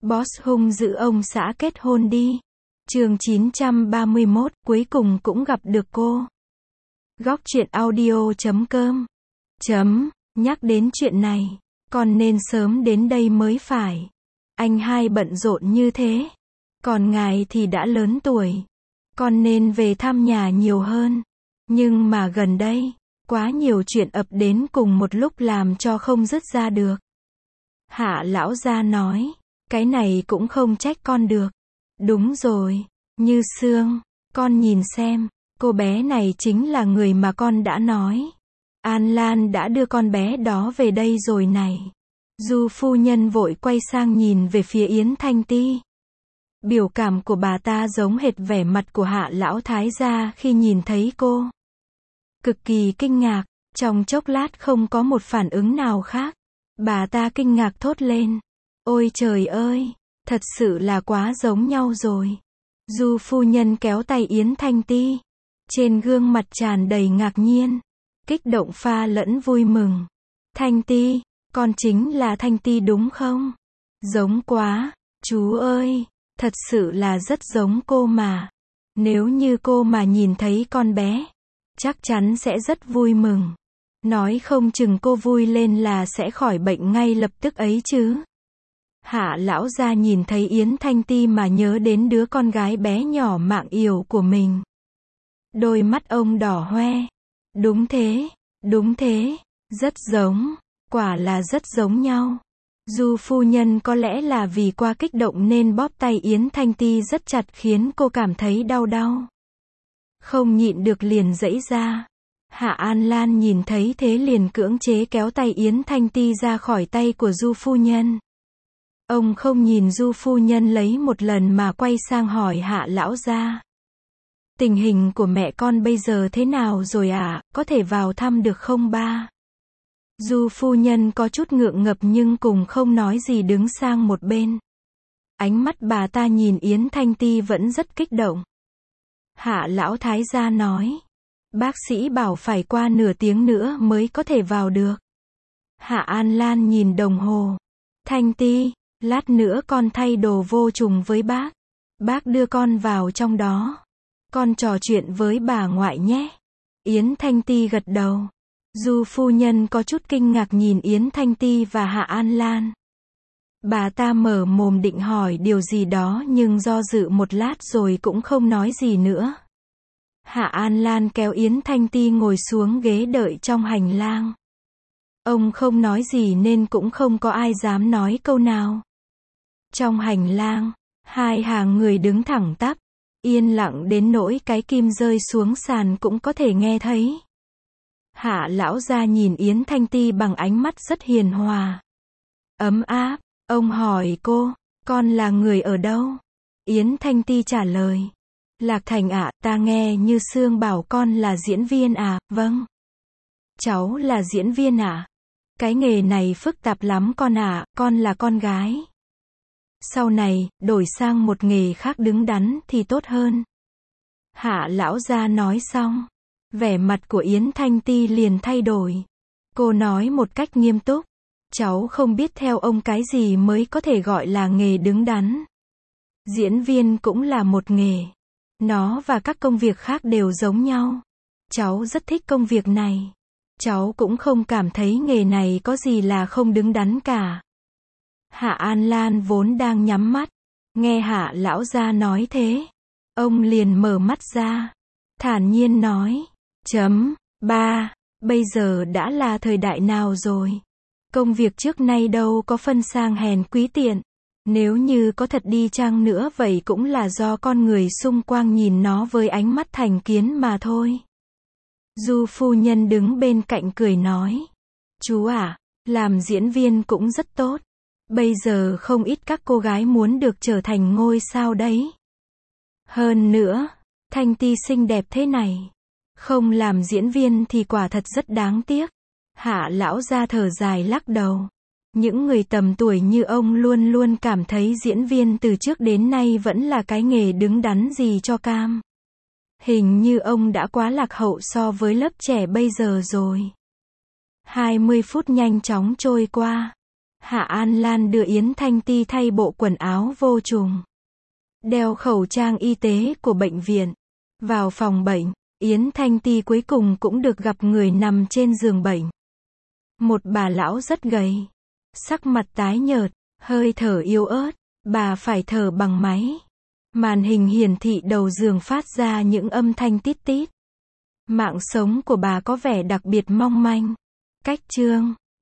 Boss hung dữ ông xã kết hôn đi. Chương 931, cuối cùng cũng gặp được cô. Góc truyện audio.com. Nhắc đến chuyện này, con nên sớm đến đây mới phải. Anh hai bận rộn như thế. Còn ngài thì đã lớn tuổi. Con nên về thăm nhà nhiều hơn. Nhưng mà gần đây, quá nhiều chuyện ập đến cùng một lúc làm cho không dứt ra được. Hạ lão gia nói, cái này cũng không trách con được. Đúng rồi, Như Sương, con nhìn xem, cô bé này chính là người mà con đã nói. An Lan đã đưa con bé đó về đây rồi này. Du phu nhân vội quay sang nhìn về phía Yến Thanh Ti. Biểu cảm của bà ta giống hệt vẻ mặt của Hạ lão thái gia khi nhìn thấy cô. Cực kỳ kinh ngạc, trong chốc lát không có một phản ứng nào khác. Bà ta kinh ngạc thốt lên. Ôi trời ơi, thật sự là quá giống nhau rồi. Du phu nhân kéo tay Yến Thanh Ti. Trên gương mặt tràn đầy ngạc nhiên, kích động pha lẫn vui mừng. Thanh Ti, con chính là Thanh Ti đúng không? Giống quá, chú ơi, thật sự là rất giống cô mà. Nếu như cô mà nhìn thấy con bé, chắc chắn sẽ rất vui mừng. Nói không chừng cô vui lên là sẽ khỏi bệnh ngay lập tức ấy chứ. Hạ lão gia nhìn thấy Yến Thanh Ti mà nhớ đến đứa con gái bé nhỏ mạng yểu của mình. Đôi mắt ông đỏ hoe. Đúng thế, rất giống, quả là rất giống nhau. Du phu nhân có lẽ là vì quá kích động nên bóp tay Yến Thanh Ti rất chặt khiến cô cảm thấy đau. Không nhịn được liền giãy ra. Hạ An Lan nhìn thấy thế liền cưỡng chế kéo tay Yến Thanh Ti ra khỏi tay của Du phu nhân. Ông không nhìn Du phu nhân lấy một lần mà quay sang hỏi Hạ lão gia. Tình hình của mẹ con bây giờ thế nào rồi ạ, có thể vào thăm được không ba? Du phu nhân có chút ngượng ngập nhưng cùng không nói gì đứng sang một bên. Ánh mắt bà ta nhìn Yến Thanh Ti vẫn rất kích động. Hạ lão thái gia nói. Bác sĩ bảo phải qua nửa tiếng nữa mới có thể vào được. Hạ An Lan nhìn đồng hồ. Thanh Ti, lát nữa con thay đồ vô trùng với bác. Bác đưa con vào trong đó. Con trò chuyện với bà ngoại nhé. Yến Thanh Ti gật đầu. Du phu nhân có chút kinh ngạc nhìn Yến Thanh Ti và Hạ An Lan. Bà ta mở mồm định hỏi điều gì đó nhưng do dự một lát rồi cũng không nói gì nữa. Hạ An Lan kéo Yến Thanh Ti ngồi xuống ghế đợi trong hành lang. Ông không nói gì nên cũng không có ai dám nói câu nào. Trong hành lang, hai hàng người đứng thẳng tắp, yên lặng đến nỗi cái kim rơi xuống sàn cũng có thể nghe thấy. Hạ lão gia nhìn Yến Thanh Ti bằng ánh mắt rất hiền hòa, ấm áp. Ông hỏi cô, con là người ở đâu? Yến Thanh Ti trả lời, Lạc Thành ạ, ta nghe Như Sương bảo con là diễn viên à, vâng. Cháu là diễn viên à? Cái nghề này phức tạp lắm con ạ, con là con gái. Sau này, đổi sang một nghề khác đứng đắn thì tốt hơn. Hạ lão gia nói xong, vẻ mặt của Yến Thanh Ti liền thay đổi. Cô nói một cách nghiêm túc, cháu không biết theo ông cái gì mới có thể gọi là nghề đứng đắn. Diễn viên cũng là một nghề. Nó và các công việc khác đều giống nhau. Cháu rất thích công việc này. Cháu cũng không cảm thấy nghề này có gì là không đứng đắn cả. Hạ An Lan vốn đang nhắm mắt, nghe Hạ lão gia nói thế, ông liền mở mắt ra, thản nhiên nói, ba, bây giờ đã là thời đại nào rồi? Công việc trước nay đâu có phân sang hèn quý tiện. Nếu như có thật đi chăng nữa vậy cũng là do con người xung quanh nhìn nó với ánh mắt thành kiến mà thôi. Du phu nhân đứng bên cạnh cười nói, chú à, làm diễn viên cũng rất tốt. Bây giờ không ít các cô gái muốn được trở thành ngôi sao đấy. Hơn nữa, Thanh Ti xinh đẹp thế này, không làm diễn viên thì quả thật rất đáng tiếc. Hạ lão gia thở dài lắc đầu. Những người tầm tuổi như ông luôn luôn cảm thấy diễn viên từ trước đến nay vẫn là cái nghề đứng đắn gì cho cam. Hình như ông đã quá lạc hậu so với lớp trẻ bây giờ rồi. 20 phút nhanh chóng trôi qua. Hạ An Lan đưa Yến Thanh Ti thay bộ quần áo vô trùng, đeo khẩu trang y tế của bệnh viện. Vào phòng bệnh, Yến Thanh Ti cuối cùng cũng được gặp người nằm trên giường bệnh. Một bà lão rất gầy, sắc mặt tái nhợt, hơi thở yếu ớt, bà phải thở bằng máy. Màn hình hiển thị đầu giường phát ra những âm thanh tít tít. Mạng sống của bà có vẻ đặc biệt mong manh. Cách chương